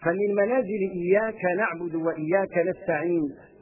فمن منازل إياك نعبد وإياك نستعين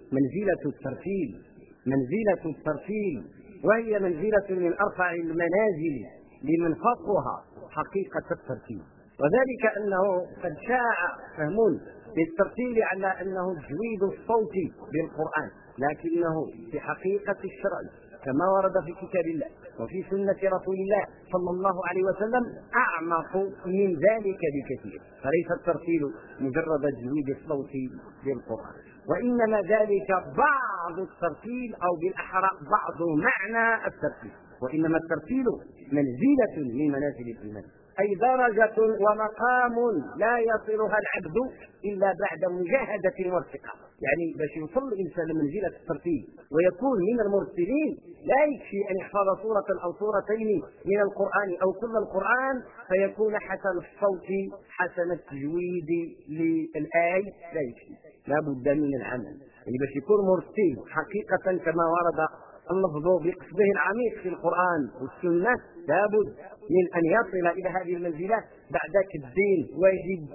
منزلة الترتيل، وهي منزلة من أرفع المنازل لمن فقها حقيقة الترتيل، وذلك أنه قد شاع فهم للترتيل على أنه تجويد الصوت بالقرآن، لكنه في حقيقة الشرع كما ورد في كتاب الله وفي سنة رسول الله صلى الله عليه وسلم أعمق من ذلك بكثير. فليس الترتيل مجرد تجويد الصوت بالقرآن، وإنما ذلك بعض الترتيل، أو بالأحرى بعض معنى الترتيل. وإنما الترتيل منزلة من منازل الإيمان، أي درجة ومقام لا يصلها العبد إلا بعد مجاهدة وارتقاء. يعني باش يوصل الإنسان لمنزلة الترتيل ويكون من المرتلين لا يكفي أن يحفظ سورة أو سورتين من القرآن أو كل القرآن فيكون حسن الصوت حسن التجويد للآية، لا يكفي، لا بد من العمل. يعني باش يكون مرتل حقيقة كما ورد اللفظ بقصده العميق في القرآن والسنة، لابد من أن يصل إلى هذه المنزلة بعد الدين وجد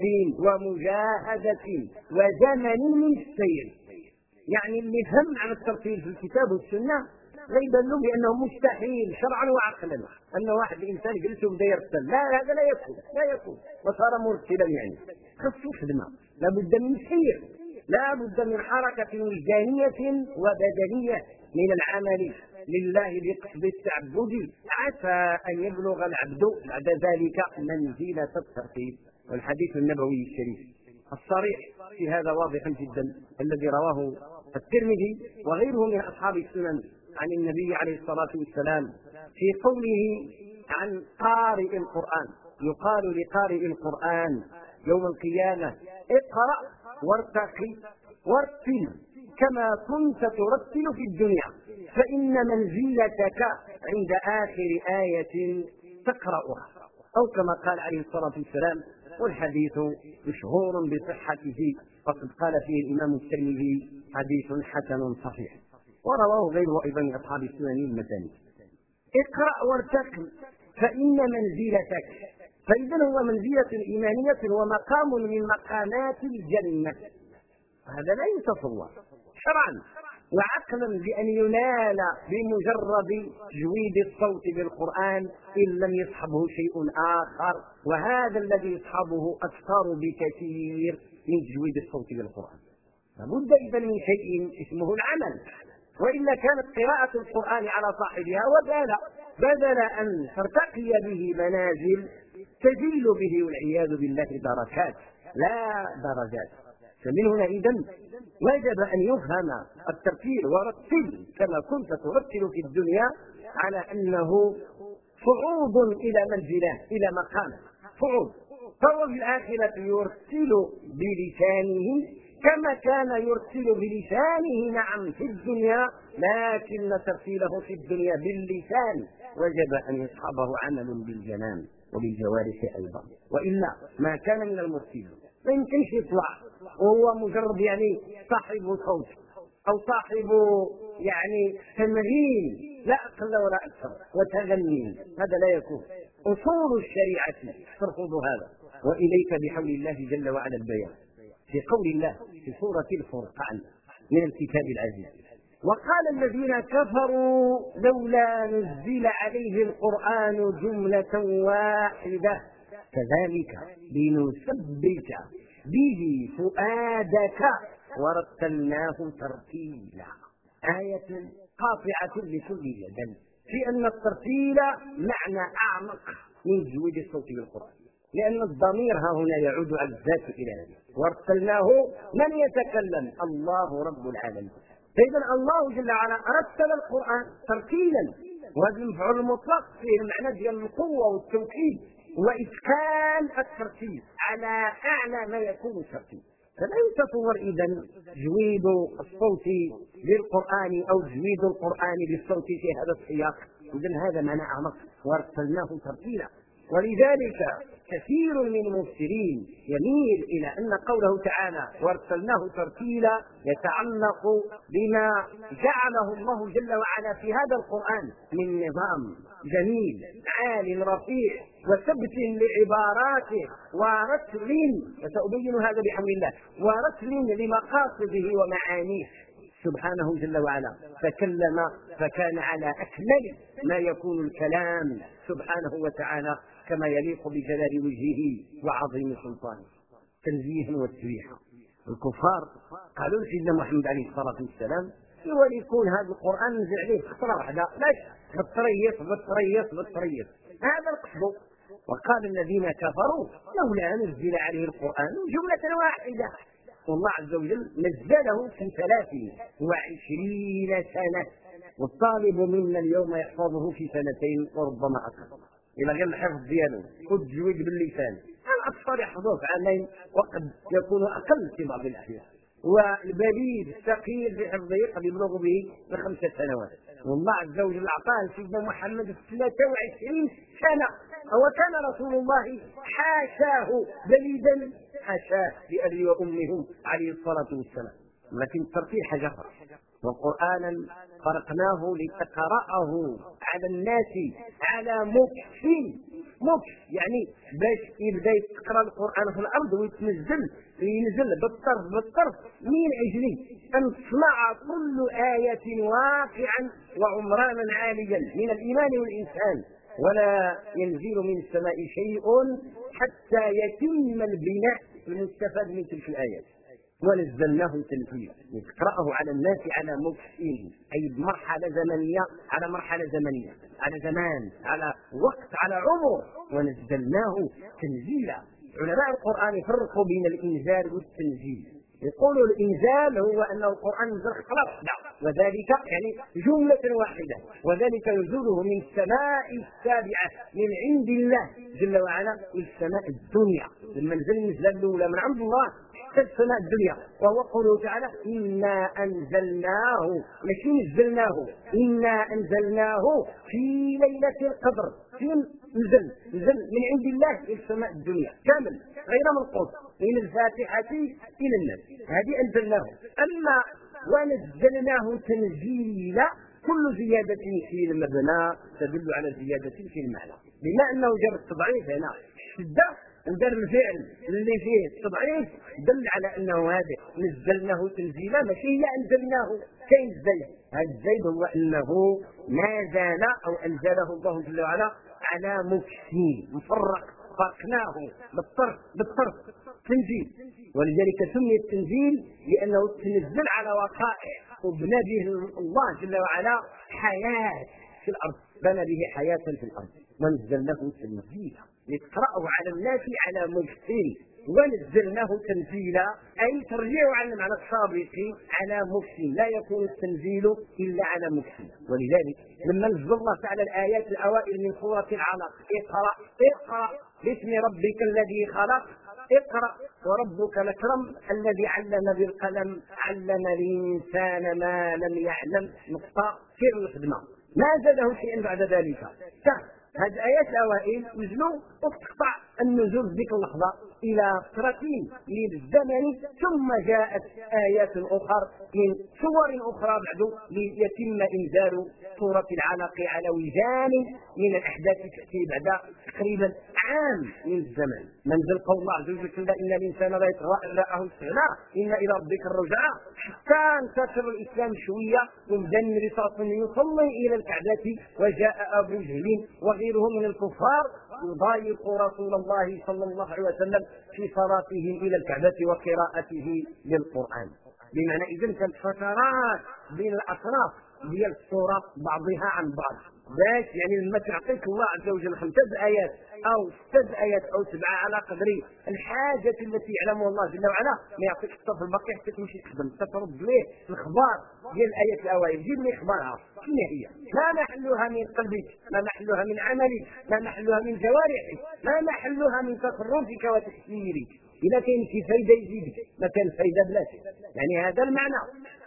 ومجاهدة وزمن من السير. يعني اللي فهم عن الترتيل في الكتاب والسنة لا يبان له بأنه مستحيل شرعا وعقلا أن واحد الإنسان يجلس وبدا يرتل، لا، هذا لا يكون وصار مرتلا. يعني خصو خدمة، لابد من سير، لابد من حركة وجدانية وبدنية من العمل لله بقصد التعبد، عسى أن يبلغ العبد بعد ذلك منزلة الترتيب. والحديث النبوي الشريف الصريح في هذا واضح جدا، الذي رواه الترمذي وغيره من أصحاب السنن عن النبي عليه الصلاة والسلام في قوله عن قارئ القرآن: يقال لقارئ القرآن يوم القيامة: اقرأ وارتقي وارتل كما كنت ترتل في الدنيا، فإن منزلتك عند آخر آية تقرأها، أو كما قال عليه الصلاة والسلام. والحديث مشهور بصحته، وقد قال فيه الإمام الترمذي: حديث حسن صحيح، ورواه غيره أيضا من أصحاب السنن المسانيد. اقرأ وارتقي فإن منزلتك، فإذا هو منزلة إيمانية ومقام من مقامات الجنة. هذا لا يتصور شرعا وعقلا بأن ينال بمجرد تجويد الصوت بالقرآن إن لم يصحبه شيء آخر، وهذا الذي يصحبه أكثر بكثير من تجويد الصوت بالقرآن. لابد إذن من شيء اسمه العمل، وإلا كانت قراءة القرآن على صاحبها وبالا، بدل أن ترتقي به منازل تزيل به والعياذ بالله دركات لا درجات. فمن هنا إذن وجب أن يفهم الترتيل ورتل كما كنت ترتل في الدنيا على أنه صعود إلى منزله، إلى مقام صعود. فهو في الآخرة يرتل بلسانه كما كان يرتل بلسانه نعم في الدنيا، لكن ترتيله في الدنيا باللسان وجب أن يصحبه عمل بالجنان وبالجوارح أيضا، وإلا ما كان من المرتل ما يمكنش يطلع وهو مجرد يعني صاحب صوت أو صاحب يعني تمرين لا أقل ولا أكثر وتغنين، هذا لا يكون. أصول الشريعة ترفض هذا. وإليك بحول الله جل وعلا البيان في قول الله في سورة الفرقان من الكتاب العزيز: وقال الذين كفروا لولا نزل عليه القرآن جملة واحدة كذلك لنثبت به فؤادك ورتلناه ترتيلا. آية قاطعة لكل جدل في أن الترتيل معنى أعمق من تجويد الصوت بالقرآن، لأن الضمير ها هنا يعود على الذات إلى ذلك. ورتلناه من يتكلم؟ الله رب العالمين. فإذا الله جل وعلا رتل القرآن ترتيلا، وهذا المفعول المطلق فيه المعنى ديال القوة والتوكيد وإتقان الترتيب على أعلى ما يكون الترتيب. فلا يتصور إذن تجويد الصوت بالقرآن أو تجويد القرآن بالصوت في هذا السياق، إذن هذا معنى أعمق: ورتلناه ترتيلا. ولذلك كثير من المفسرين يميل إلى أن قوله تعالى ورتلناه ترتيلا يتعلق بما جعله الله جل وعلا في هذا القرآن من نظام جميل عال رفيع وثبت لعباراته ورسل، وسأبين هذا بحول الله، ورسل لمقاصده ومعانيه سبحانه جل وعلا. فكلم فكان على أكمل ما يكون الكلام سبحانه وتعالى كما يليق بجلال وجهه وعظيم سلطانه. تنزيها وتسبيحا. الكفار قالوا لسيدنا محمد عليه الصلاة والسلام يكون هذا القرآن نزل عليه خطرة واحدة، لاش بالطريف هذا القصد. وقال الذين كفروا لولا نزل عليه القرآن جملة واحدة. والله عز وجل نزله في 23 سنة، والطالب منا اليوم يحفظه في 2 وربما أكثر إلى غير الحفظ دياله والتجويد باللسان. الأطفال يحفظوه في 2 وقد يكون أقل في بعض الأحيان، والبليد الثقيل في حفظه قد يبلغ به ب5 سنوات. والله عز وجل أعطاه سيدنا محمد 23 سنة. وكان رسول الله حاشاه بليدا، حاشاه بأبي وأمه عليه الصلاة والسلام. لكن الترتيب حاجة أخرى. وقرآنا فرقناه لتقرأه على الناس على مكث. يعني باش يبدا يقرا القرآن في الأرض وينزل بالطرف من أجل أن تسمع كل آية واقعا وعمرانا عاليا من الإيمان والإنسان، ولا ينزل من السماء شيء حتى يتم البناء المستفاد من تلك الآيات. ونزلناه تنزيلا نقرأه على الناس على مكثين، أي بمرحلة زمنية على مرحلة زمنية، على زمان، على وقت، على عمر. ونزلناه تنزيلا. علماء القرآن يفرقوا بين الإنزال والتنزيل. يقول الإنزال هو أن القرآن نزل خلاص، وذلك يعني جملة واحدة، وذلك نزوله من السماء السابعة من عند الله جل وعلا إلى السماء الدنيا. لما نزل النزلة الأولى من عند الله السماء الدنيا، وهو قوله تعالى إنا أنزلناه، ماشي نزلناه، إنا أنزلناه في ليلة القدر. فين نزل من عند الله إلى السماء الدنيا كامل غير منقوص من الفاتحة إلى الناس، هذه أنزلناه. أما ونزلناه تنزيلا، كل زيادة في المبنى تدل على زيادة في المعنى، بما أنه جاب التضعيف هنا شدة ودار الفعل اللي فيه التضعيف دل على أنه هذا نزلناه تنزيلا، ماشي هي أنزلناه. كاين الزيد، هذا الزيد هو أنه ما زال أو أنزله الله جل وعلا على مكثين مفرق، فرقناه بالطرف تنزيل. ولذلك سمي التنزيل لأنه تنزل على وقائع وبنى به الله جل وعلا حياة في الأرض، بنى به حياة في الأرض. ونزلناه تنزيلا لتقرأه على الناس على مكثين. ونزلناه تنزيلا أي ترجع على المعنى السابق على مكثين، لا يكون التنزيل إلا على مكثين. ولذلك لما نزل الله تعالى الآيات الأوائل من سورة العلق اقرأ باسم ربك الذي خلق، اقرأ وربك الأكرم الذي علم بالقلم علم الإنسان ما لم يعلم، نقطة في الخدمة، ما زاده شيئا بعد ذلك. هذه الآيات الأوائل نزلوا وتقطع النزول ذيك اللحظة إلى فترة من الزمن، ثم جاءت آيات أخرى من سور أخرى بعد ليتم إنزال سورة العلق على وجان من الأحداث تأتي بعد تقريبا عام من الزمن. منزل قول الله عز وجل كلا إن الإنسان لا يطغى إن رآه استغنى إن إلى ربك الرجعى، حتى انتشر الإسلام شوية وبدا النبي صلى الله عليه وسلم يصلي إلى الكعبة، وجاء أبو جهل وغيره من الكفار يضايق رسول الله صلى الله عليه وسلم في صلاتهم إلى الكعبة وقراءته للقرآن. بمعنى إذن كانت فترات بين الأطراف ديال السورة بعضها عن بعض، باش يعني لما تعطيك الله عز وجل 5 آيات أو 6 آيات أو 7 على قدر الحاجة التي يعلمها الله جل وعلا، ما يعطيك الصف الباقي حتى تمشي تخدم ترد ليه الإخبار ديال الآيات الأوائل. جيب لي إخبارها شنو هي، ما محلها من قلبك، ما محلها من عملك، ما محلها من جوارحك، ما محلها من تصرفك وتفكيرك. إذا كاين شي فايدة يزيدك، ما كان فايدة بلاتي. يعني هذا المعنى،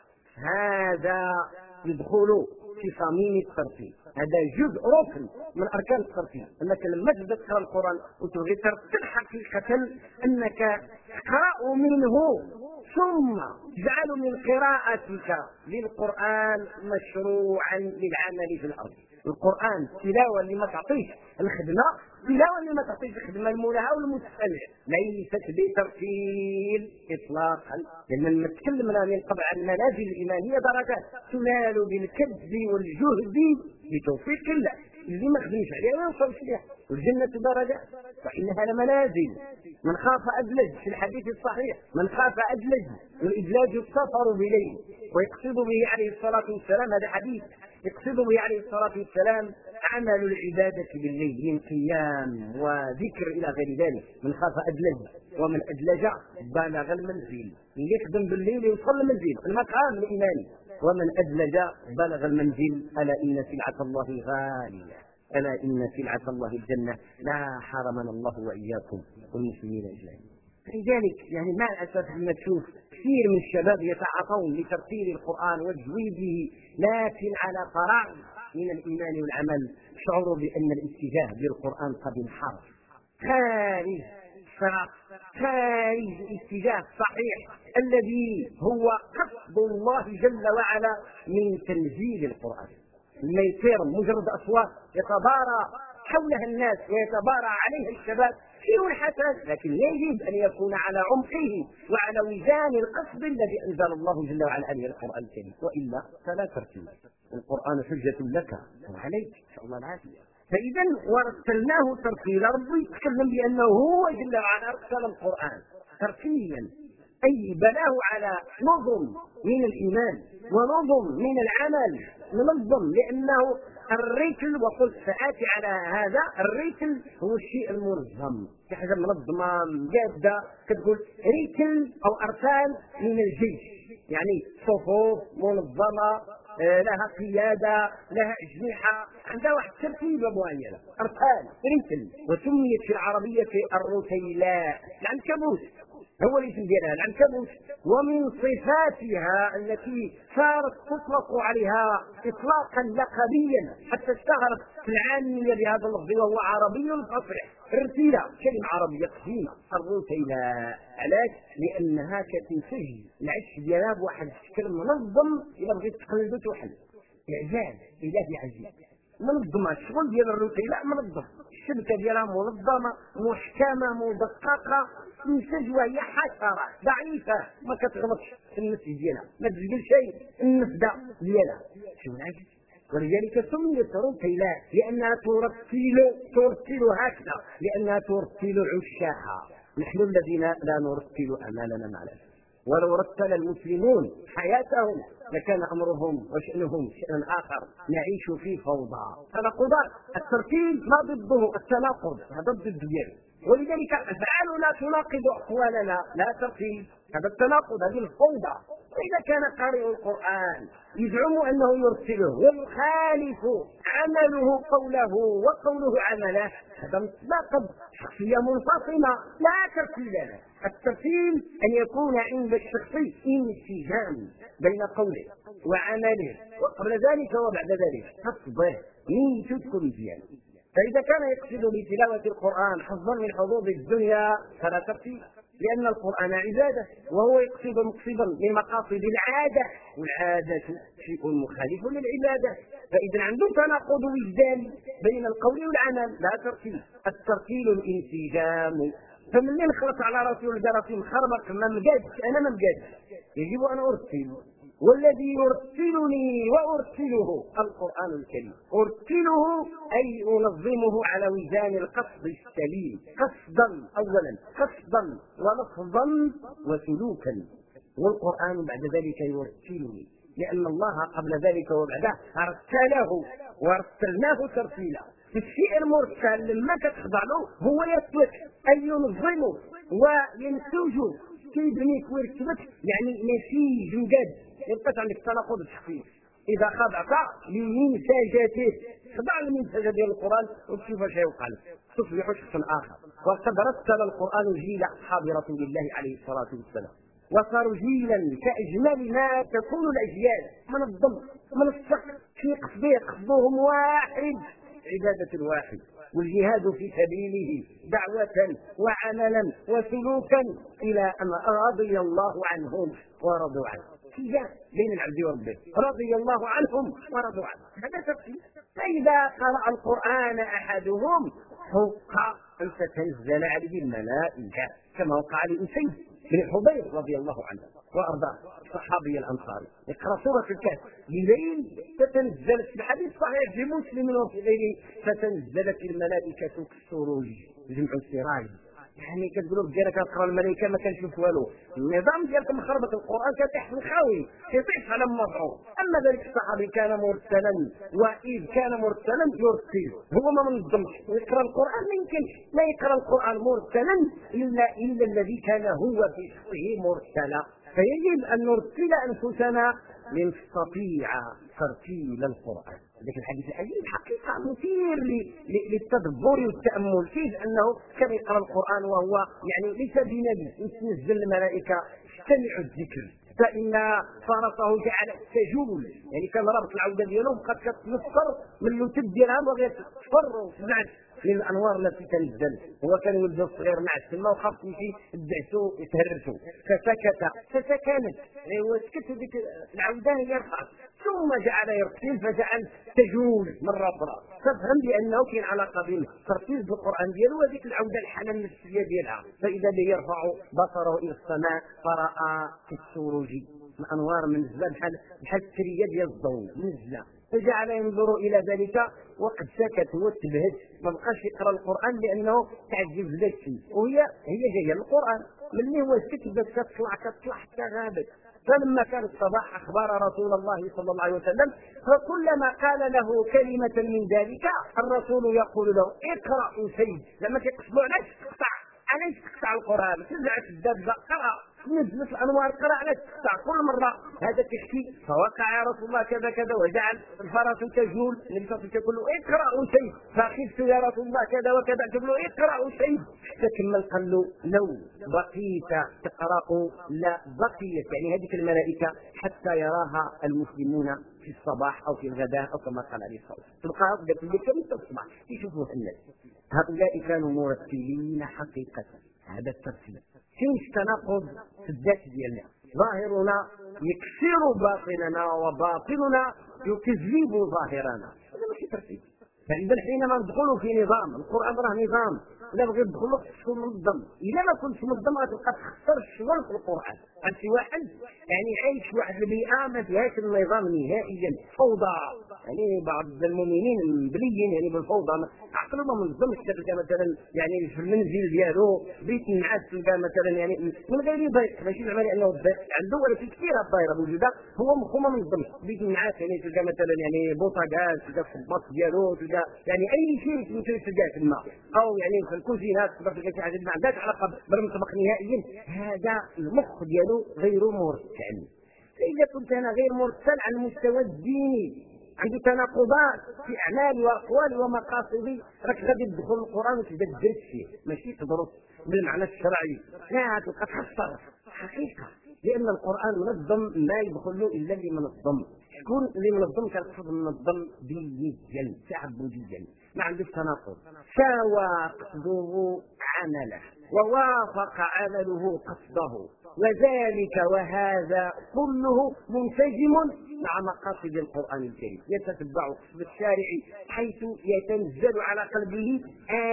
هذا يدخل في صميم الترتيب، هذا جزء ركن من أركان الترتيب. أنك لما تبدأ تقرأ القرآن وتبغي ترتب حقيقة أنك تقرأ منه ثم تجعل من قراءتك للقرآن مشروعا للعمل في الأرض. القرآن التلاوة اللي ما تعطيش الخدمة، التلاوة اللي ما تعطيش الخدمة المولاها والمستمع ليست بترتيل إطلاقا، لأن تكلمنا من قبل عن المنازل الإيمانية درجات تنال بالكد والجهد بتوفيق الله، اللي ما خدمش عليها ما يوصلش ليها. والجنة درجات فإنها لمنازل، من خاف أدلج في الحديث الصحيح، من خاف أدلج، والإدلاج السفر بليل، ويقصد به عليه الصلاة والسلام، هذا حديث يقصد به عليه الصلاة والسلام عمل العبادة بالليل من قيام وذكر إلى غير ذلك. من خاف أدلج، ومن أدلج بلغ المنزل، اللي يخدم بالليل يوصل المنزل المقام الإيماني. ومن أدلج بلغ المنزل. ألا إن سلعة الله غالية، ألا إن سلعة الله الجنة، لا حرمنا الله وإياكم والمسلمين أجمعين. لذلك يعني مع الأسف لما تشوف كثير من الشباب يتعاطون لترتيل القرآن وتجويده، لكن على فراغ من الإيمان والعمل، شعروا بأن الاتجاه بالقرآن قد انحرف خارج الصراط، خارج الاتجاه الصحيح الذي هو قصد الله جل وعلا من تنزيل القرآن. لما يصير مجرد أصوات يتبارى حولها الناس ويتبارى عليها الشباب شيء حسن، لكن يجب أن يكون على عمقه وعلى وزان القصد الذي أنزل الله جل وعلا عليه القرآن الكريم، وإلا فلا ترتيب. القرآن حجة لك وعليك إن شاء الله العافية. فإذا ورتلناه ترتيلا، ربي يتكلم بأنه هو جل وعلا أرسل القرآن ترتيلا، أي بناه على نظم من الإيمان ونظم من العمل منظم، لأنه الريتل، وقلت سآتي على هذا، الريتل هو الشيء المنظم، في حاجة منظمة جادة كتقول ريتل أو أركان من الجيش، يعني صفوف منظمة لها قيادة لها أجنحة، عندها واحد ترتيبة معينة، أركان ريتل. وسميت في العربية الرتيلاء، العنكبوت هو الاسم ديالها العنكبوت. ومن صفاتها التي صارت تطلق عليها اطلاقا لقبيا حتى اشتهرت في العامية بهذا اللفظ، وهو عربي فصيح. الرتيلة كلمة عربية قديمة، الرتيلاء علاش؟ لأنها كتنتج العش ديالها بواحد الشكل منظم، إذا بغيت تقلدو توحل إعجاز إلهي عجيب. منظمة، الشغل ديال الرتيلاء منظم، الشبكة ديالها منظمة محكمة مدققة، تنتج وهي حشرة ضعيفة ما كتغلطش في النفس ديالها، ما تسجل شيء النفذة ديالها. شو العجب؟ ولذلك سميت رتيلاء لأنها ترتل هكذا، لأنها ترتل عشاها. نحن الذين لا نرتل أعمالنا مع الأسف، ولو رتل المسلمون حياتهم لكان أمرهم وشأنهم شأن آخر، نعيش في فوضى تناقضات. الترتيب ما ضده التناقض، هذا ضد ديالي. ولذلك أفعالنا تناقض أقوالنا، لا ترتيب، هذا التناقض، هذه الفوضى. وإذا كان قارئ القرآن يزعم أنه يرتله ويخالف عمله قوله وقوله عمله، هذا متناقض، شخصية منفصلة لا ترتيب له. الترتيب أن يكون عند الشخصي انسجام بين قوله وعمله، وقبل ذلك وبعد ذلك تصبر نيته تكون مزيانة. فإذا كان يقصد بتلاوة القرآن حظا من حظوظ الدنيا فلا ترتيب، لأن القرآن عبادة، وهو يقصد مقصدا لمقاصد العادة، والعادة شيء مخالف للعبادة. فإذا عنده تناقض وجداني بين القول والعمل، لا ترتيب. الترتيل الانسجام. فمن اللي نخلص على راسي ولا راسي مخربق ما مجادش، أنا ما مجادش، يجب أن أرتل. والذي يرتلني وأرتله القرآن الكريم. أرتله أي أنظمه على وزان القصد السليم، قصدا أولا، قصدا ولفظا وسلوكا. والقرآن بعد ذلك يرتلني، لأن الله قبل ذلك وبعده أرسله ورتلناه ترتيلا. الشيء المرسل لما تخضع له هو يسلك أن ينظمه وينسجه كيبنيك ويركبك، يعني نسيج مجد. يبقى عندك تناقض الشخصي. إذا خضعت لمنسجاته، خضع لمنسجة ديال القرآن وتشوف اش يوقع لك، تصبح شخصا آخر. وقد رتل القرآن جيل أصحاب رسول الله عليه الصلاة والسلام، وصاروا جيلا كأجمل ما تكون الأجيال، منظم منسق في قصدهم واحد، عبادة واحد، والجهاد في سبيله دعوة وعملا وسلوكا إلى أن رضي الله عنهم ورضوا عنه. بين العبد وربه، رضي الله عنهم ورضوا عنه. هذا تفسير. فإذا قرأ القرآن أحدهم حق أن تتنزل عليه الملائكة كما وقع لأسيد بن حضير رضي الله عنه وأرضاه الصحابي الأنصاري. يقرأ سورة الكهف بليل فتنزلت في الحديث صحيح في مسلم وفي غيره فتنزلت الملائكة كالسروج جمع السراج. يعني كتقولوا ديالك كتقرا الملائكه ما كنشوف والو، النظام ديالكم مخربط، القران كتحت الخاوي كيطيح على مضعو. اما ذلك الصحابي كان مرسلا، واذ كان مرسلا يرسل، هو ما منظمش يقرا القران، ما يمكنش لا يقرا القران مرسلا الا الذي كان هو في شخصه مرسلا. فيجب ان نرسل انفسنا لنستطيع ترتيل القران. ذاك الحديث العجيب حقيقه مثير للتدبر والتامل، كيف انه كان يقرا القران وهو يعني ليس بنبي تنزل الملائكه استمعوا الذكر فان فرسه جعل تجول، يعني كان رابط العوده ديالو بقات كتنصر من اللتب ديالها وغير تصفر وسمعت للانوار التي تنزل. هو كان ولده الصغير مع السما وخاف يمشي دعسو يتهرسو فسكنت وسكت ديك العوده هي رفعت، ثم جعل يرسل فجعل تجول مره اخرى. ففهم بانه كاين علاقه بين ترتيب القران ديالو وهذيك العوده الحاله النفسيه ديالها. فاذا به يرفع بصره الى السماء فراى في السروج الانوار منزله بحال السريه ديال الضوء منزله، فجعل ينظر الى ذلك وقد سكت وتبهت، ما بقاش يقرا القران لانه تعجب ذاك الشيء، وهي جايه من القران. ملي هو سكت بدات كتطلع حتى غابت. فلما كان الصباح اخبار رسول الله صلى الله عليه وسلم، فكلما قال له كلمه من ذلك الرسول يقول له اقرا سيد، لما تقصدوا علاش تقطع القران تزعج الدابه قرا نزلت الانوار قرا علاش تقطع كل مره هذا تحكي. فوقع يا رسول الله كذا كذا وجعل الفرس تجول، النبي صلى الله عليه وسلم يقول له اقرا شيء، فخفت يا رسول الله كذا وكذا يقول له اقرا شيء، فكمل قال له لو بقيت تقرا لا بقيت، يعني هذه الملائكه حتى يراها المسلمون في الصباح او في الغداء او كما قال عليه الصلاه والسلام، تبقى ذاك اللي كان الصباح يشوفوه الناس. هؤلاء كانوا مرتلين حقيقه. هذا الترتيب كاين تناقض في الذات ديالنا، ظاهرنا يكسر باطننا وباطننا يكذب ظاهرنا، هذا ماشي ترتيب. فإذا حينما ندخلوا في نظام القرآن راه نظام، الا بغيت تدخل تكون منظم، الا ما كنتش منظم غتبقى تخسر الشغل في القرآن. انت واحد يعني عايش واحد البيئه ما فيهاش النظام نهائيا، فوضى، يعني بعض المؤمنين مبليين يعني بالفوضى، عقله ما منظمش. تلقى مثلا يعني في المنزل ديالو بيت النعاس، تلقى مثلا يعني من غير ضيق، ماشي زعما لانه الضيق عنده ولا في كثير الظاهره موجوده، هو مخه ما منظمش. بيت النعاس يعني تلقى مثلا يعني بوطاغاز، تلقى في الباص ديالو، تلقى يعني اي شيء ممكن تلقاه تما، او يعني في الكوزينات تقدر تلقى شي حاجه ما عندهاش علاقه بالمطبخ نهائيا. هذا المخ ديالو غير مرتل. فاذا كنت انا غير مرتل على المستوى الديني، عنده تناقضات في اعمالي واقوالي ومقاصدي، راك غادي تدخل القران وتبدا تدرس فيه، ماشي تدرس بالمعنى الشرعي، لا تبقى تخسر حقيقه، لان القران منظم ما يدخل له الا اللي منظم. شكون اللي منظم؟ كنقصد منظم دينيا تعبديا، ما عندوش تناقض، ساوى قصده عمله ووافق عمله قصده، وذلك وهذا كله منسجم مع مقاصد القرآن الكريم، يتتبع قصد الشارع حيث يتنزل على قلبه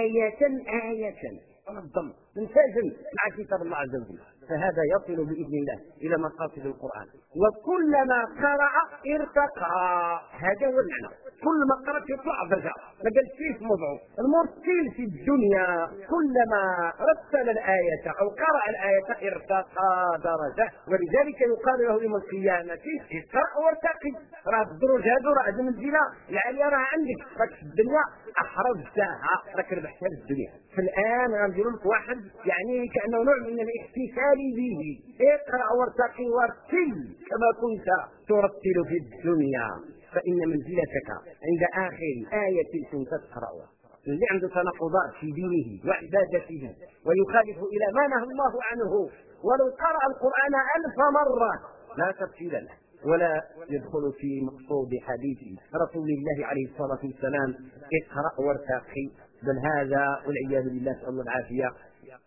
آية منظم منسجم مع كتاب الله عز وجل، فهذا يصل بإذن الله إلى مقاصد القرآن. وكلما قرأ ارتقى، هذا هو المعنى، كل ما قرأ يطلع درجة، ما قالش فيه موضوع. المرتل في الدنيا كلما رتل الآية أو قرأ الآية ارتقى درجة، ولذلك يقال له يوم القيامة اقرأ وارتقي. راه الدروج هذو راه المنزلة العالية راه عندك، راك في الدنيا أحرزتها، راك ربحتها في الدنيا. فالآن غنديروا لك واحد يعني كأنه نوع من الاحتفال به، اقرأ وارتقي وارتل كما كنت ترتل في الدنيا، فإن منزلتك عند آخر آية كنت تقرأها. اللي عنده تناقضات في دينه وعبادته ويخالف إلى ما نهى الله عنه، ولو قرأ القرآن 1000 مرة لا تفصيل له ولا يدخل في مقصود حديث رسول الله عليه الصلاة والسلام اقرأ وارتقي، بل هذا والعياذ بالله نسأل الله العافية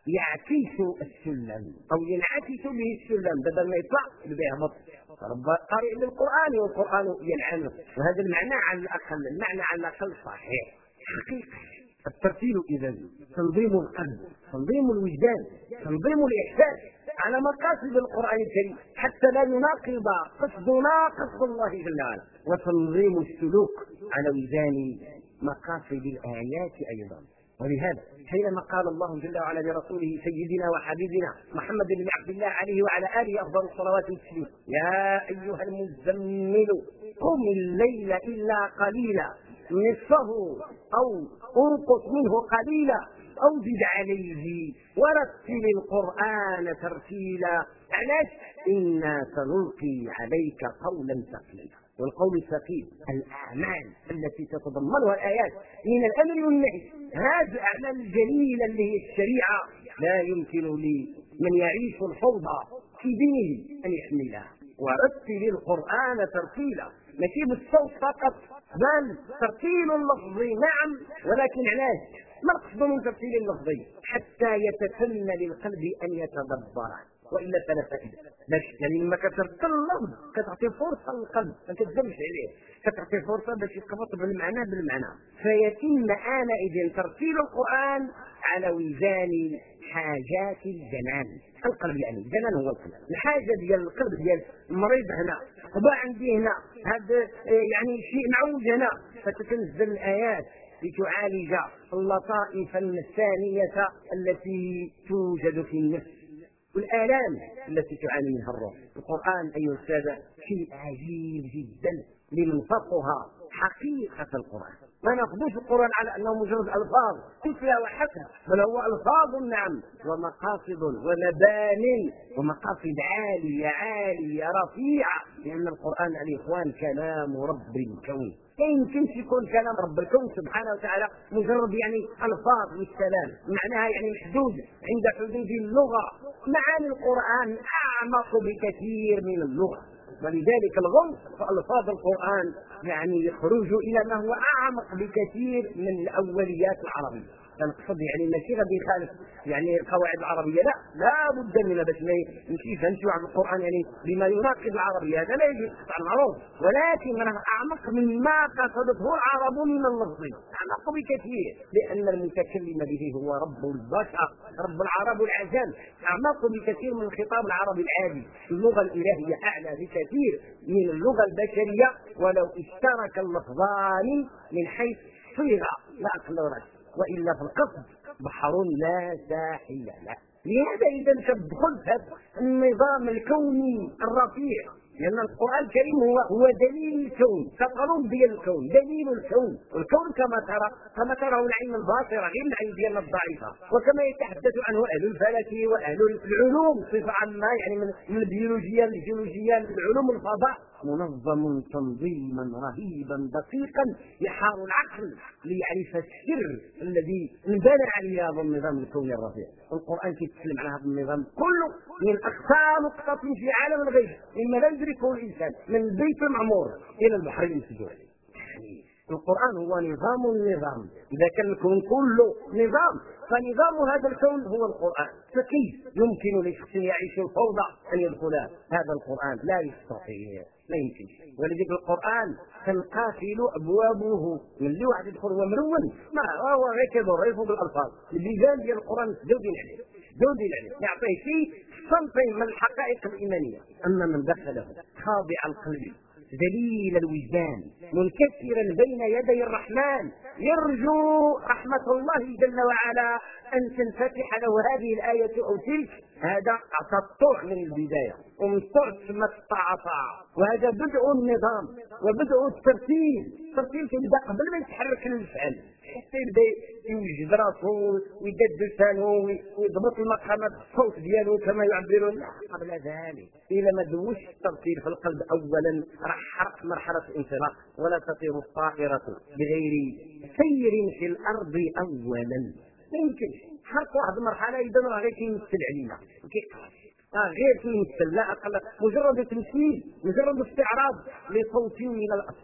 يعكس السلم أو ينعكس به السلم، بدل ما يطلع بيهبط. رب قارئ للقرآن والقرآن ينعمه، وهذا المعنى على الأقل، المعنى على الأقل صحيح حقيقي. الترتيل إذا تنظيم القلب، تنظيم الوجدان، تنظيم الإحساس على مقاصد القرآن الكريم حتى لا يناقض قصدنا قصد الله جل وعلا، وتنظيم السلوك على وزان مقاصد الآيات أيضا. ولهذا حينما قال الله جل وعلا لرسوله سيدنا وحبيبنا محمد بن عبد الله عليه وعلى آله أفضل الصلوات والتسليم: يا أيها المزمل قم الليل إلا قليلا نصفه أو انقص منه قليلا أو زد عليه ورتل القرآن ترتيلا. علاش؟ إنا سنلقي عليك قولا ثقيلا. والقول الثقيل الأعمال التي تتضمنها الآيات من الأمر والنهي، هذه الأعمال الجليلة اللي هي الشريعة لا يمكن لمن يعيش الفوضى في دينه أن يحملها. ورتل القرآن ترتيلا، ماشي بالصوت فقط، بل ترتيل اللفظي نعم، ولكن علاش؟ ما القصد من ترتيل اللفظي؟ حتى يتسنى للقلب أن يتدبره، والا فلا فائده. يعني لما كترتل اللفظ كتعطي فرصه للقلب، ما كتزمش عليه، كتعطي فرصه باش يتربط بالمعنى فيتم آنئذ ترتيل القرآن على وزان حاجات الجنان. القلب يعني الجنان هو القلب، الحاجه ديال القلب ديال المريض هنا، صباع عندي هنا، هذا يعني شيء معوج هنا، فتتنزل الآيات لتعالج اللطائف النفسانيه التي توجد في النفس والآلام التي تعاني منها الروح. القرآن أيها السادة شيء عجيب جدا لمن فقه حقيقة القرآن. ما ناخذوش القرآن على أنه مجرد ألفاظ تتلى وحسب، بل هو ألفاظ نعم ومقاصد ومبان ومقاصد عالية رفيعة، لأن القرآن الإخوان كلام رب الكون. لا يمكنش يكون كلام رب الكون سبحانه وتعالى مجرد يعني ألفاظ والسلام، معناها يعني محدود عند حدود اللغة. معاني القرآن أعمق بكثير من اللغة، ولذلك الغمض في ألفاظ القرآن يعني يخرج إلى ما هو أعمق بكثير من الأوليات العربية. نقصد يعني ماشي غادي يخالف يعني القواعد العربيه، لا بد من باش نمشي على القران يعني بما يناقض العربيه، هذا لا يجوز على المعروف، ولكن اعمق مما قصدته العرب من اللفظ، اعمق بكثير، لان المتكلم به هو رب البشر، رب العرب والعجم، اعمق بكثير من الخطاب العربي العادي. اللغه الالهيه اعلى بكثير من اللغه البشريه، ولو اشترك اللفظان من حيث صيغه لا اقل ولا، وإلا في القصد بحر لا ساحل له. لهذا إذا تدخل هذا النظام الكوني الرفيع، لأن القرآن الكريم هو دليل الكون، كقلوب ديال الكون، دليل الكون. والكون كما ترى العين الباصرة غير العين ديالنا الضعيفة، وكما يتحدث عنه أهل الفلك وأهل العلوم بصفة عامة، يعني من البيولوجيا للجيولوجيا للعلوم الفضاء، منظم تنظيما رهيبا دقيقا يحار العقل ليعرف السر الذي انبنى عليه هذا النظام الكوني الرفيع. القرآن يتكلم على هذا النظام كله من أقصى نقطة في عالم الغيب مما لا يدركه الإنسان، من البيت المعمور إلى البحر المسجور. القرآن هو نظام النظام. إذا كان الكون كله نظام، فنظام هذا الكون هو القرآن. فكيف يمكن لشخص يعيش الفوضى أن يدخل هذا القرآن؟ لا يستطيع، لا يمكن. ولذلك القرآن تنقافل أبوابه، من اللي واحد يدخل هو مرون، ما هو غير كبر يفوق الألفاظ. اللجان ديال القرآن جودين عليه يعطيه شيء صنفين من الحقائق الإيمانية، أما من دخله خاضع القلب ذليل الوجدان منكسرا بين يدي الرحمن يرجو رحمة الله جل وعلا أن تنفتح له هذه الآية أو تلك، هذا أعطى الطوع من البداية، ومن الطوع ثم الطاعة، وهذا بدء النظام وبدء الترتيب كيبدا قبل ما يتحرك الفعل، حتى يبدا يوجد راسه ويدد لسانه ويضبط المقامات الصوت ديالو كما يعبرون. قبل ذلك إذا ما دوش الترتيب في القلب أولا راح حرق مرحلة الانطلاق، ولا تطير الطائرة بغير سير في الأرض أولا. ما يمكنش حرق واحد المرحلة إذا راه غير كيمثل علينا غير كيمثل، لا أقل، مجرد تمثيل، مجرد استعراض لصوت من الأصوات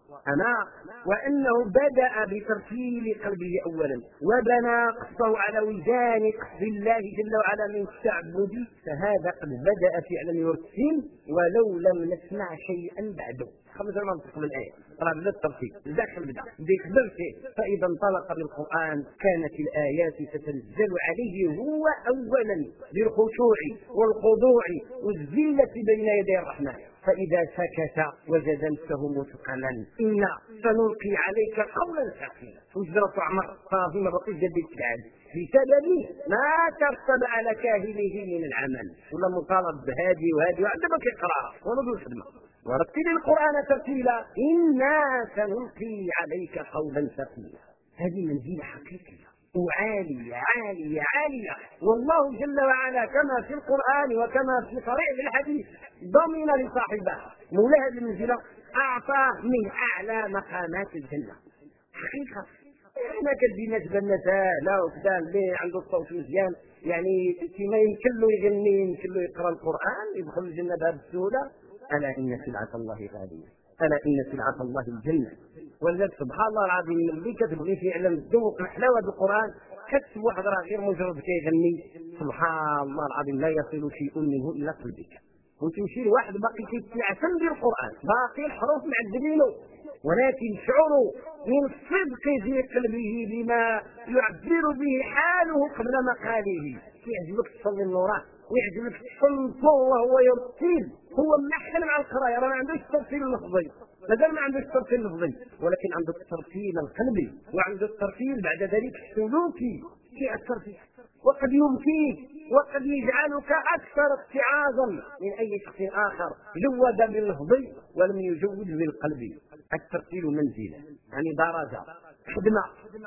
وأنه بدأ بترتيل قلبه أولا وبنى قصده على وجدان قصد الله جل وعلا من التعبد، فهذا قد بدأ فعلا يرتل ولو لم نسمع شيئا بعده. خمس المنطق من الآية راه بدا الترتيب بدا بيخبر فيه، فإذا انطلق بالقرآن كانت الآيات تتنزل عليه هو أولا بالخشوع والخضوع والذلة بين يدي الرحمن، فإذا سكت وجد نفسه مثقلا. إنا سنلقي عليك قولا ثقيلا. وجدرة عمر صافي ما بقيش جديد بعد بسبب ما ترتب على كاهله من العمل، ولا مطالب بهذه وهذه وعندما كيقرأ ونضل الخدمة. ورتل القرآن ترتيلا إنا سنلقي عليك قولا ثقيلا. هذه منزلة حقيقية وعالية عالية عالية، والله جل وعلا كما في القرآن وكما في صريح الحديث ضمن لصاحبها مولى هذه المنزلة، أعطاه من أعلى مقامات الجنة حقيقة. احنا كدي ناس بنات لا وكذا اللي عنده الصوت مزيان يعني كما يمكن له يغني يمكن له يقرأ القرآن يدخل الجنة بهذه السهولة. ألا إن سلعة الله غالية، ألا إن سلعة الله الجنة. ولذلك سبحان الله العظيم اللي كتبغي فعلا تذوق حلاوة القرآن كتب واحد راه غير مجرد كيغني سبحان الله العظيم لا يصل شيء منه إلى قلبك، وتمشي لواحد باقي كيتعتم بالقرآن باقي الحروف معذبينه، ولكن شعروا من صدق في قلبه بما يعبر به حاله قبل مقاله. يعجبك تصلي النورات ويعجبك تصلي وهو يرتل، هو ملحن مع القرايه راه ما عندوش الترتيل اللفظي، مازال ما عندوش الترتيل اللفظي، ولكن عنده الترتيل القلبي وعنده الترتيل بعد ذلك السلوكي في الترتيل، وقد يمكنك وقد يجعلك اكثر اتعاظا من اي شخص اخر جود باللفظي ولم يجود بالقلب. الترتيل منزله يعني درجه خدمه.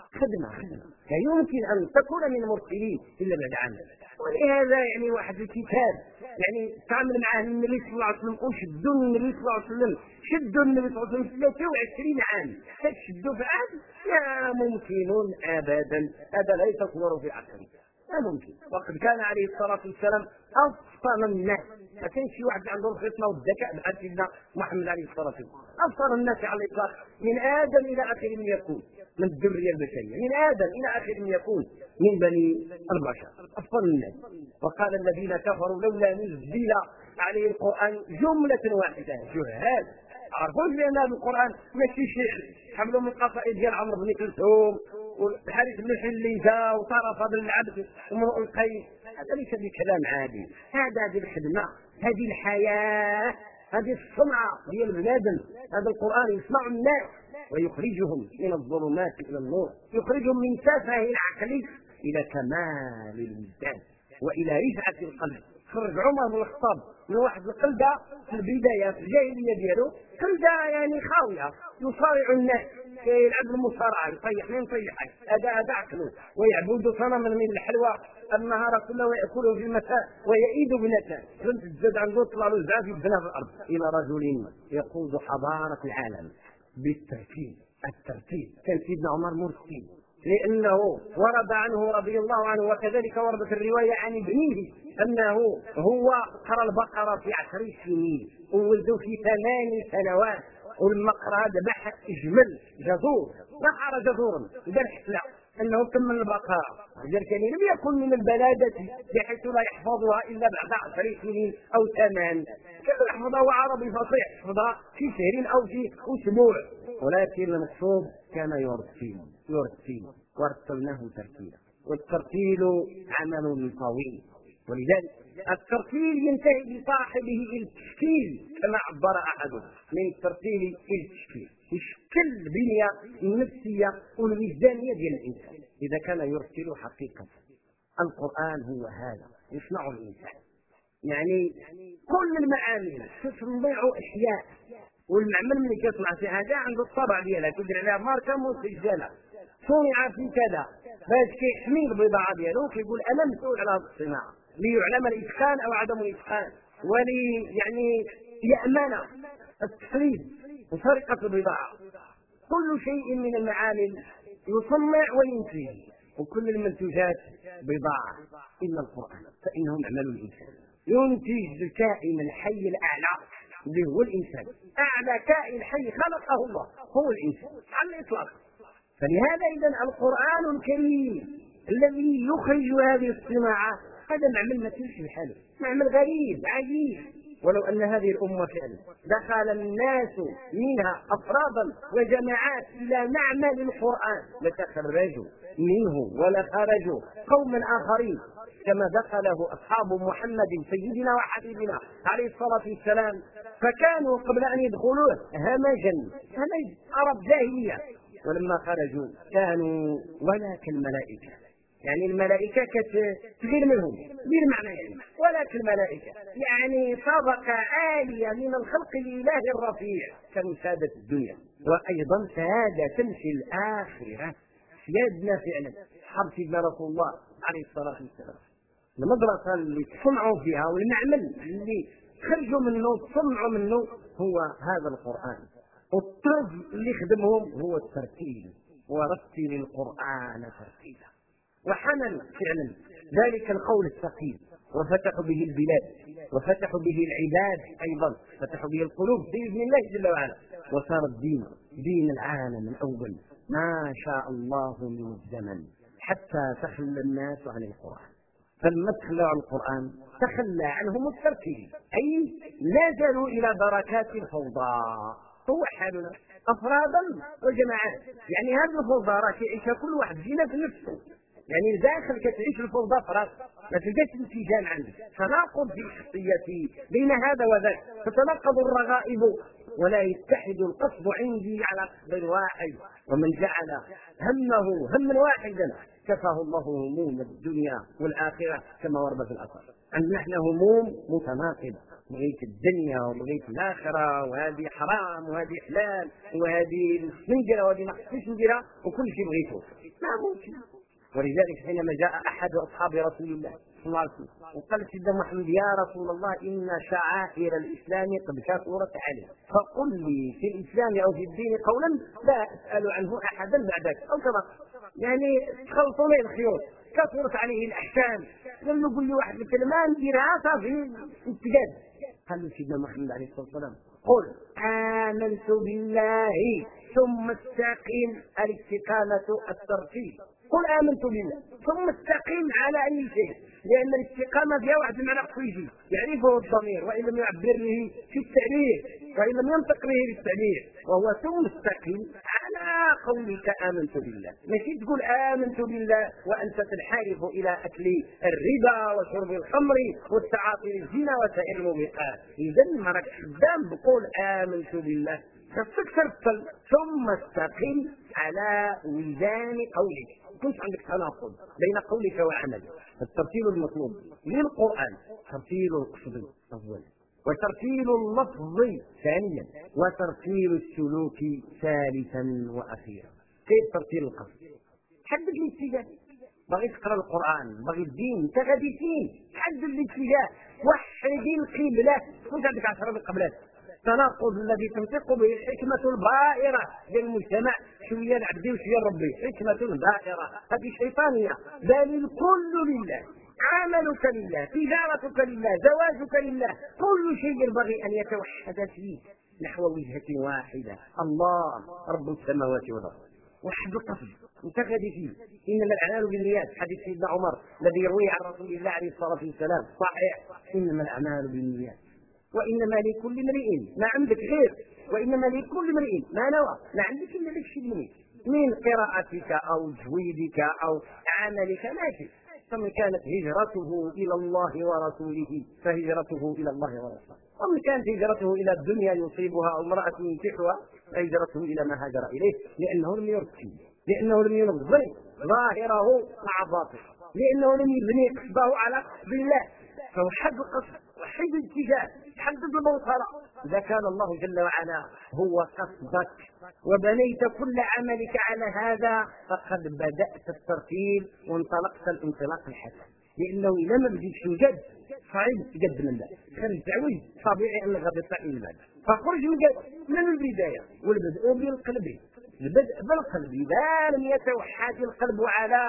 لا يمكن ان تكون من المرسلين الا بعد عمل. ولهذا يعني واحد الكتاب يعني تعامل معه النبي صلى الله عليه وسلم وشدوا النبي صلى الله عليه وسلم شدوا النبي صلى الله عليه وسلم 23 عام تشدوا في عام لا ممكن ابدا، هذا لا يتصور في عقله لا ممكن. وقد كان عليه الصلاه والسلام افطن الناس، ما كانش شي واحد عنده الفطنه والذكاء بحال سيدنا محمد عليه الصلاه والسلام، افطن الناس على الاطلاق من ادم الى اخر من يكون من الذريه البشريه، من ادم الى اخر من يكون من بني البشر افضل الناس. وقال الذين كفروا لولا نزل عليه القران جمله واحده. جهال عرفوا بان هذا القران ماشي شعر حملوا من قصائد ديال عمرو بن كلثوم والحارث بن حليفه وطرف بن العبد وامرؤ القيس، هذا ليس بكلام عادي، هذه الخدمه، هذه الحياه، هذه الصنعه ديال بنادم. هذا القران يسمع الناس ويخرجهم من الظلمات الى النور، يخرجهم من تافه العقل الى كمال الوجدان والى رفعه القلب. خرج عمر بن الخطاب من واحد القلده في البدايه في الجاهليه ديالو، قلده يعني خاويه يصارع الناس يلعب المصارعه يطيح من يطيحك، هذا عقله، ويعبد صنما من الحلوى النهار كله ويأكله في المساء ويئيد بنته، فهمت الزاد عنده طلع له زعاف يبنى في الارض. الى رجل يقود حضاره العالم بالترتيب. الترتيب كان سيدنا عمر مرتب لانه ورد عنه رضي الله عنه، وكذلك وردت الروايه عن ابنه انه هو قرأ البقره في 10 سنين وولده في 8 سنوات، ولما قرأ ذبح جمل جزور نحر جزورا دار حفله انه كمل البقره. ذلك لم يكن من البلاده بحيث لا يحفظها الا بعد 10 سنين او 8، كان يحفظها وعربي فصيح يحفظها في شهر او في اسبوع، ولكن المقصود كان يرتل ورتلناه ترتيلا. والترتيل عمل طويل، ولذلك الترتيل ينتهي بصاحبه الى التشكيل كما عبر احدهم من الترتيل الى التشكيل، يشكل البنيه النفسيه والوجدانيه ديال الانسان اذا كان يرتل حقيقه. القران هو هذا يصنع الانسان، يعني كل المعامل تصنع اشياء، والمعمل ملي كيصنع شي حاجه عنده الطبع ديالها كيدير عليها ماركه مسجله صنع في كذا، باش كيحمي البضاعه ديالو كيقول انا مسؤول على هذه الصناعه ليعلم الاتقان او عدم الاتقان، يعني يامن التسريب وسرقه البضاعه. كل شيء من المعامل يصنع وينتج، وكل المنتوجات بضاعه الا القران فانه معمل الانسان، ينتج الكائن الحي الاعلى اللي هو الإنسان. أعلى كائن حي خلقه الله هو الإنسان على الإطلاق. فلهذا إذن القرآن الكريم الذي يخرج هذه الصناعة هذا معمل ما تمشي بحاله، معمل غريب عجيب. ولو أن هذه الأمة فعلا دخل الناس منها أفرادا وجماعات إلى معمل القرآن لتخرجوا منه ولخرجوا قوما آخرين كما دخله أصحاب محمد سيدنا وحبيبنا عليه الصلاة والسلام، فكانوا قبل أن يدخلوه همج عرب جاهلية، ولما خرجوا كانوا ولا كالملائكة. يعني الملائكة كتغير منهم بالمعنى يعني، ولكن الملائكة يعني طبقة عالية من الخلق الإله الرفيع، كانوا سادة الدنيا وأيضا سادة في الآخرة. سيادنا فعلا أصحاب سيدنا رسول الله عليه الصلاة والسلام. المدرسة اللي تصنعوا فيها والمعمل اللي خرجوا منه تصنعوا منه هو هذا القرآن، والطرز اللي خدمهم هو الترتيل، ورتل القرآن ترتيلا. وحمل فعلا ذلك القول الثقيل وفتحوا به البلاد وفتحوا به العباد، أيضا فتحوا به القلوب بإذن الله جل وعلا، وصار الدين دين العالم الأول ما شاء الله من الزمن حتى تخلى الناس عن القرآن. فلما تخلوا عن القرآن تخلى عنهم الترتيل، أي نزلوا إلى دركات الفوضى. هو حالنا أفرادا وجماعات. يعني هذه الفوضى راه يعيشها كل واحد فينا في نفسه، يعني داخل كتعيش الفوضى في راسك، ما تلقاش انسجام عندك، تناقض في الشخصية بين هذا وذاك، تتناقض الرغائب ولا يتحد القصد عندي على قصد واحد. ومن جعل همه هما واحدا كفاه الله هموم الدنيا والآخرة كما ورد في الأثر. عندنا احنا هموم متناقضة، بغيت الدنيا وبغيت الآخرة، وهذه حرام وهذه حلال، وهذه نديرها وهذه ما خصنيش نديرها، وكل شيء بغيته ما ممكن. ولذلك حينما جاء أحد أصحاب رسول الله صلى الله عليه وسلم وقال سيدنا محمد يا رسول الله إن شعائر الإسلام قد كثرت عليه، فقل لي في الإسلام أو في الدين قولا لا أسأل عنه أحدا بعدك، أو كما يعني تخلطوا لي الخيوط، كثرت عليه الأحكام، قال له قل لي واحد الكلمة نديرها صافي انتقاد. قال له سيدنا محمد عليه الصلاة والسلام قل آمنت بالله ثم استقم. الاستقامة الترتيب. قل آمنت بالله ثم استقم على أي شيء، لأن الاستقامة فيها واحد المعنى التوجيهي يعرفه الضمير وإن لم يعبر به في التعبير وإن لم ينطق به بالتعبير، وهو ثم استقم على قولك آمنت بالله. ماشي تقول آمنت بالله وأنت تنحرف إلى أكل الربا وشرب الخمر والتعاطي للزنا وسائر الموبقات. إذا ما راك خدام بقول آمنت بالله، خصك ترتل ثم استقم على وزان قولك. كنت عندك تناقض بين قولك وعملك. الترتيل المطلوب للقرآن ترتيل القصد أولا، وترتيل اللفظ ثانيا، وترتيل السلوك ثالثا وأخيرا. كيف ترتيل القصد؟ حدد الاتجاه. بغيت تقرا القرآن، بغي الدين، انت غادي فين؟ حدد الاتجاه، وحد القبلة. كنت عندك 10 قبلات. التناقض الذي تنطق به الحكمة البائرة للمجتمع، شوية العبد وشوية ربي، حكمة بائرة هذه شيطانية. بل الكل لله، عملك لله، تجارتك لله، زواجك لله، كل شيء ينبغي أن يتوحد فيه نحو وجهة واحدة، الله رب السماوات والأرض. وحد القصد انت غادي فيه. انما الاعمال بالنيات، حديث سيدنا عمر الذي يرويه عن رسول الله عليه الصلاه والسلام صحيح، انما الاعمال بالنيات وانما لكل امرئ ما عندك غير، وانما لكل امرئ ما نوى. ما عندك الا داك الشيء من قراءتك او جويدك او عملك ماشي. فمن كانت هجرته الى الله ورسوله فهجرته الى الله ورسوله، ومن كانت هجرته الى الدنيا يصيبها او امراه ينكحها فهجرته الى ما هاجر اليه، لانه لم يرتب، لانه لم ينظم ظاهره مع باطنه، لانه لم يبني قصده على قصد الله. فهو حد القصد وحد الاتجاه، حدد الموصله. اذا كان الله جل وعلا هو قصدك وبنيت كل عملك على هذا فقد بدات الترتيب وانطلقت الانطلاق الحسن. لانه اذا ما بديتش الجد صعيب تقدم الله، خرج تعويض طبيعي انك غادي تطلع من بعد. فخرج من البدايه، والبدء بالقلب. البدء بالقلب. اذا لم يتوحد القلب على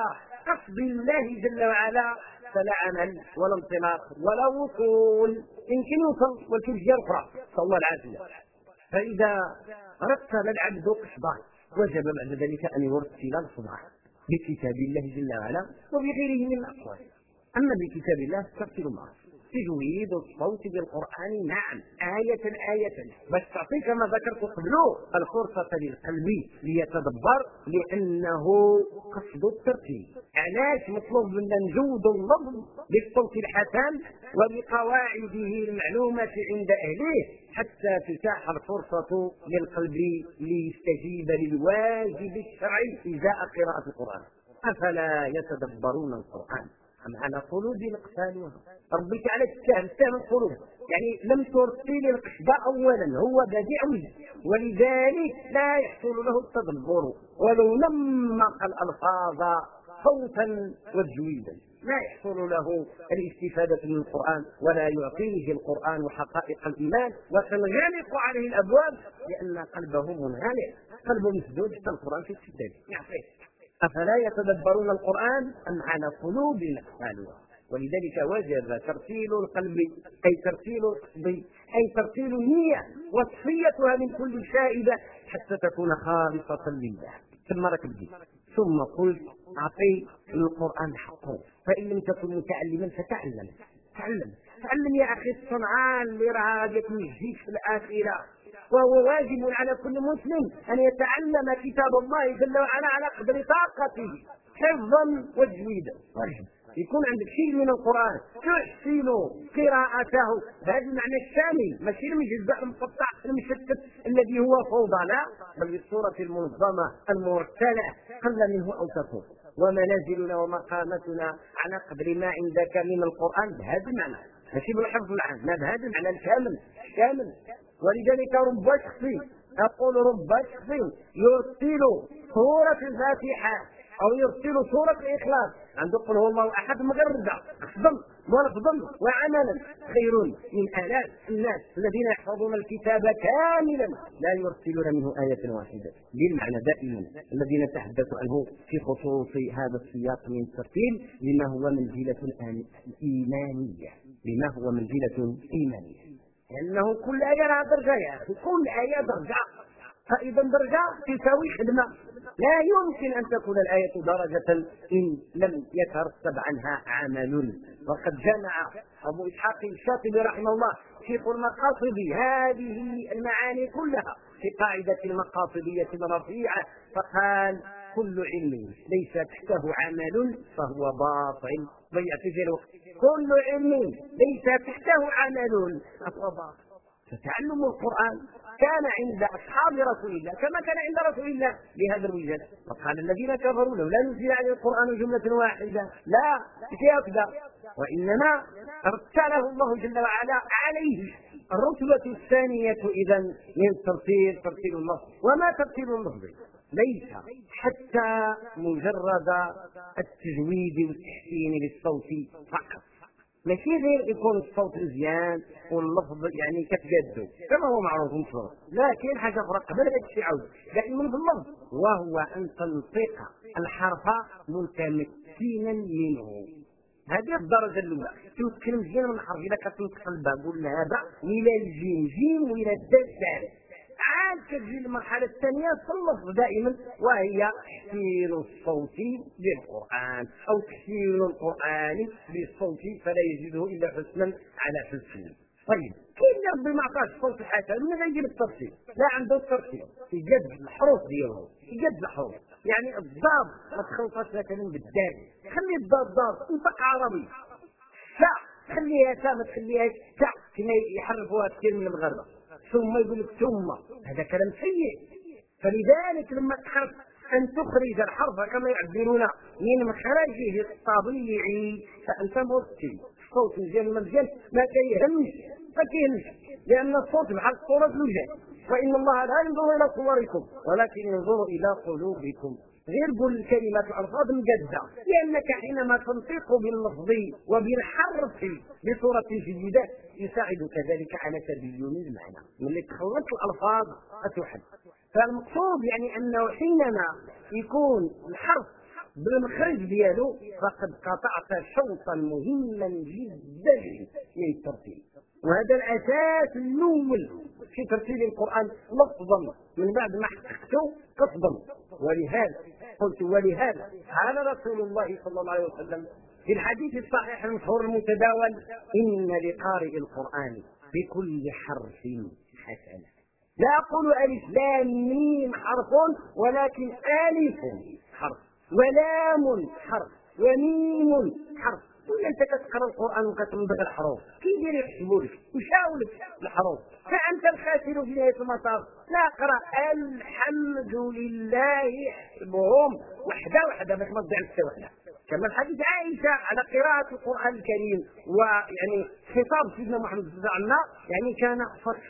قصد الله جل وعلا فلا عمل ولا انطلاق ولا وصول. يمكن يوصل ولكن جهه اخرى، نسال الله العافيه. فاذا رتب العبد قصده وجب بعد ذلك ان يرتل الصبح بكتاب الله جل وعلا وبغيره من الاقوال. اما بكتاب الله ترتيل معه تجويد الصوت بالقرآن، نعم، آية بس تعطي كما ذكرت قبله الفرصة للقلب ليتدبر، لأنه قصد الترتيب. علاش مطلوب منا نجود اللفظ بالصوت الحسن وبقواعده المعلومة عند أهله حتى تتاح الفرصة للقلب ليستجيب للواجب الشرعي إزاء قراءة القرآن. أفلا يتدبرون القرآن أم على قلوب أقفالها؟ ربي تعالى تستهم القلوب، يعني لم ترتل القصد أولا، هو بديع ولذلك لا يحصل له التدبر ولو نمق الألفاظ صوتا وتجويدا لا يحصل له الاستفادة من القرآن ولا يعطيه القرآن حقائق الإيمان وتنغلق عليه الأبواب لأن قلبه منغلق، قلبه مسدود حتى القرآن في الكتاب يعطيه. أفلا يتدبرون القرآن أم على قلوب أقفالها؟ ولذلك وجب ترتيل القلب أي ترتيل القصد أي ترتيل النية وتصفيتها من كل شائبة حتى تكون خالصة لله. ثم ركبتي ثم قلت أعطي القرآن حقه، فإن لم تكن متعلما فتعلم يا أخي الصنعان اللي راه غادي تنجيك في الآخرة. وهو واجب على كل مسلم أن يتعلم كتاب الله جل وعلا على قدر طاقته حفظا وتجويدا. يكون عندك شيء من القرآن تحسن قراءته بهذا المعنى الشامل، ماشي المجزء المقطع المشتت الذي هو فوضى، لا، بل بالصورة المنظمة المرتلة قل منه أو كثر. ومنازلنا ومقامتنا على قدر ما عندك من القرآن بهذا المعنى، ماشي بالحفظ العام، لا، بهذا المعنى الشامل. ولذلك رب شخص يرسل سورة الفاتحة أو يرسل سورة الإخلاص عنده قل هو الله أحد مجردا قصدا ولفظا وعملا خير من آلاف الناس الذين يحفظون الكتاب كاملا لا يرسلون منه آية واحدة. بالمعنى دائما الذي نتحدث عنه في خصوص هذا السياق من الترتيل لما هو منزلة إيمانية، لأنه كل آية لها درجة يا أخي، كل آية درجة، فإذا درجة تساوي خدمة. لا يمكن أن تكون الآية درجة إن لم يترتب عنها عمل. وقد جمع أبو إسحاق الشاطبي رحمه الله شيخ المقاصد هذه المعاني كلها في قاعدة المقاصدية الرفيعة فقال كل علم ليس تحته عمل فهو باطل. ضيعت في الوقت. كل علم ليس تحته عمل فهو باطل. فتعلم القرآن كان عند أصحاب رسول الله كما كان عند رسول الله بهذا الوجه. وقال الذين كفروا لولا نزل عليه القرآن جملة واحدة، لا كذا، وإنما ارسله الله جل وعلا عليه. الرتبة الثانية إذن من ترتيل اللفظ. وما ترتيل اللفظ ليس حتى مجرد التجويد والتحسين للصوت فقط، ماشي غير يكون الصوت مزيان واللفظ يعني كتجدو كما هو معروف مشهور، لكن حاجه اخرى قبل هذا الشيء عاود دائما في اللفظ، وهو ان تنطق الحرف متمكنا منه. هذه الدرجه الاولى تمكن مزيان من الحرف. اذا كتنطق الباء قلنا هذا الى الجيم والى الدال، عاد كتجي المرحله الثانيه في اللفظ دائما وهي تحسين الصوت بالقران او تحسين القران بالصوت فلا يجده الا حسنا على حسن. طيب كاين ربي ما عطاش الصوت الحسن من غير الترتيب، لا عنده الترتيب يجد الحروف ديالهم، يجد الحروف يعني الضاد ما تخلطش مثلا بالدال، خلي الضاد انطق عربي، لا خليها تا ما تخليهاش تا كما يحرفوها كثير من المغاربه، ثم يقول لك ثم، هذا كلام سيء. فلذلك لما تحرص أن تخرج الحرف كما يعبرون من مخرجه الطبيعي فأنت مرتب. الصوت مزيان مزيان ما كيهمش لأن الصوت بحال صورة الوجه، وإن الله لا ينظر إلى صوركم ولكن ينظر إلى قلوبكم. غير قول الكلمات الألفاظ مجدة، لأنك حينما تنطق باللفظ وبالحرف بصورة جيدة يساعدك ذلك على تبين المعنى. ملي تخلط الألفاظ أتحد. فالمقصود يعني أنه حينما يكون الحرف بالمخرج ديالو فقد قطعت شوطا مهما جدا من الترتيب. وهذا الاساس الاول في ترتيب القران لفظا من بعد ما حققته قصدا. ولهذا قال رسول الله صلى الله عليه وسلم في الحديث الصحيح المشهور المتداول: ان لقارئ القران بكل حرف حسنه. لا اقول الف لام ميم حرف، ولكن الف حرف ولام حرف وميم حرف. ولا انت كتقرا القران وكتنطق الحروف كيدير يحسبوا لك ويشاو لك الحروف، فانت الخاسر في نهايه المطاف. لا اقرا الحمد لله يحسبهم وحده باش ما تضيع حتى وحده. كما الحديث عائشه على قراءه القران الكريم، ويعني خطاب سيدنا محمد صلى الله عليه وسلم يعني كان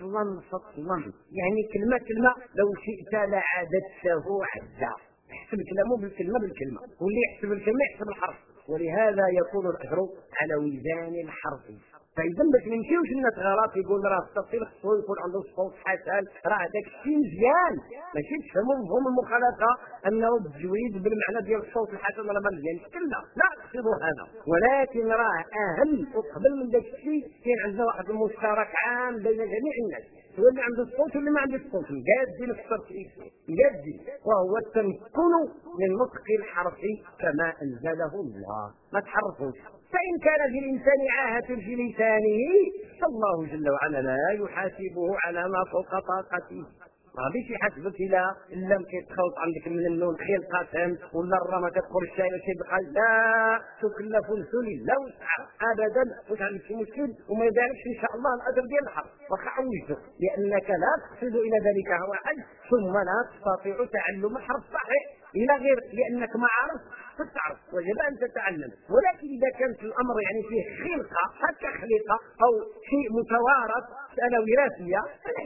فصلا يعني كلمه لو شئت لعددته عدا. يحسب كلامه بالكلمه واللي يحسب الكلمه يحسب الحرف، ولهذا يكون الاجر على وزان الحرف. فاذا باش ما نمشيوش الناس غلط يقول راه التفصيل خصو يكون عنده صوت حسن، راه داك الشيء مزيان، ماشي تفهموا مفهوم المخالفه انه بالتجويد بالمعنى ديال الصوت الحسن راه ما مزيانش، لا اقصد هذا، ولكن راه اهم وقبل من داك الشيء كاين عندنا واحد المشترك عام بين جميع الناس، هو اللي عنده الصوت واللي ما عنده الصوت، مقادين في الترتيب مقادين، وهو التمكن من نطق الحرف كما انزله الله، ما تحرفوش. فإن كان في الإنسان عاهة في لسانه فالله جل وعلا لا يحاسبه على ما فوق طاقته. ما غاديش يحاسبك إلا لم كيتخوط عندك من النون خير قسم ولا الرا ما كتقول الشاي ماشي بقى، لا تكلف نفس إلا وسعها أبدا. واش عندك شي مشكل وما يداركش إن شاء الله الأجر ديال الحرف واخا عوجته، لأنك لا تقصد إلى ذلك هو حج، ثم لا تستطيع تعلم الحرف صحيح إلى غير لأنك ما عرفت فتعرف، وجب أن تتعلم. ولكن إذا كانت الأمر يعني فيه خلقة حتى خلقة أو شيء متوارث مسألة وراثية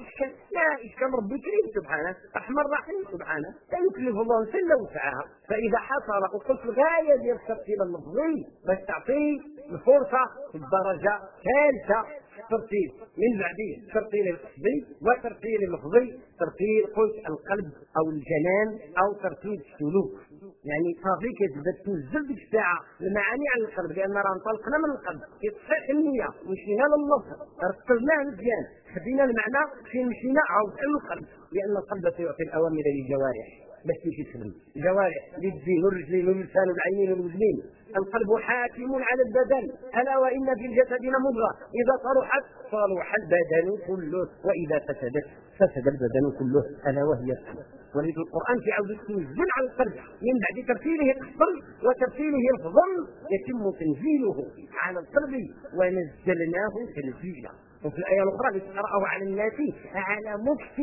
لا إشكال، ربي كريم سبحانه رحمن رحيم سبحانه، لا يكلف الله نفسا إلا وسعها. فإذا حصل وقلت الغاية ديال الترتيب اللفظي باش تعطي الفرصة في الدرجة الثالثة ترتيب من بعديه ترتيب القصدي وترتيب اللفظي، ترتيب قلت القلب او الجنان او ترتيب السلوك. يعني صافي كتبدا تنزل ديك الساعه المعاني على القلب، لان راه انطلقنا من القلب كتصحيح النيه مشينا لللفظ رتبناه مزيان خدينا المعنى فين مشينا عاود القلب، لان القلب سيعطي الاوامر للجوارح باش تمشي تخدم، الجوارح للدين والرجلين واللسان والعينين والوزنين. القلب حاكم على البدن، الا وان في الجسد مضغه اذا صلحت صلح البدن كله واذا فسدت فسد البدن كله الا وهي القلب. ولذلك القران في عوده تنزل على القلب من بعد ترتيله قصرا وترتيله لفظا يتم تنزيله على القلب ونزلناه تنزيلا. وفي الايه الاخرى لتقراه على الناس على مكث،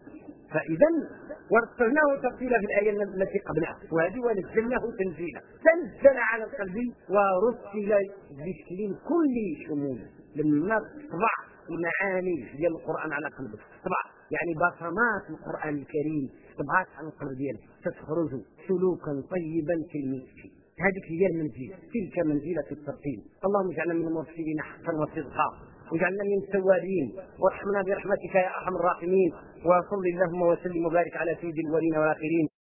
فاذا ورتلناه ترتيلا في الآية التي قبلها، وهذه ونزلناه تنزيلا، تنزل على القلب ورتل بشكل كل شمول. لما تطبع المعاني ديال القرآن على قلبك تطبع يعني بصمات القرآن الكريم طبعات على القلب ديالك تخرج سلوكا طيبا في المسك. هذه هي المنزلة، تلك منزلة الترتيب. اللهم اجعلنا من المرسلين حقا وصدقا، واجعلنا من التوابين وارحمنا برحمتك يا ارحم الراحمين. وصل اللهم وسلم وبارك على سيد الاولين والاخرين